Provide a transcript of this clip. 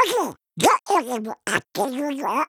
時、どよりも開けるよ。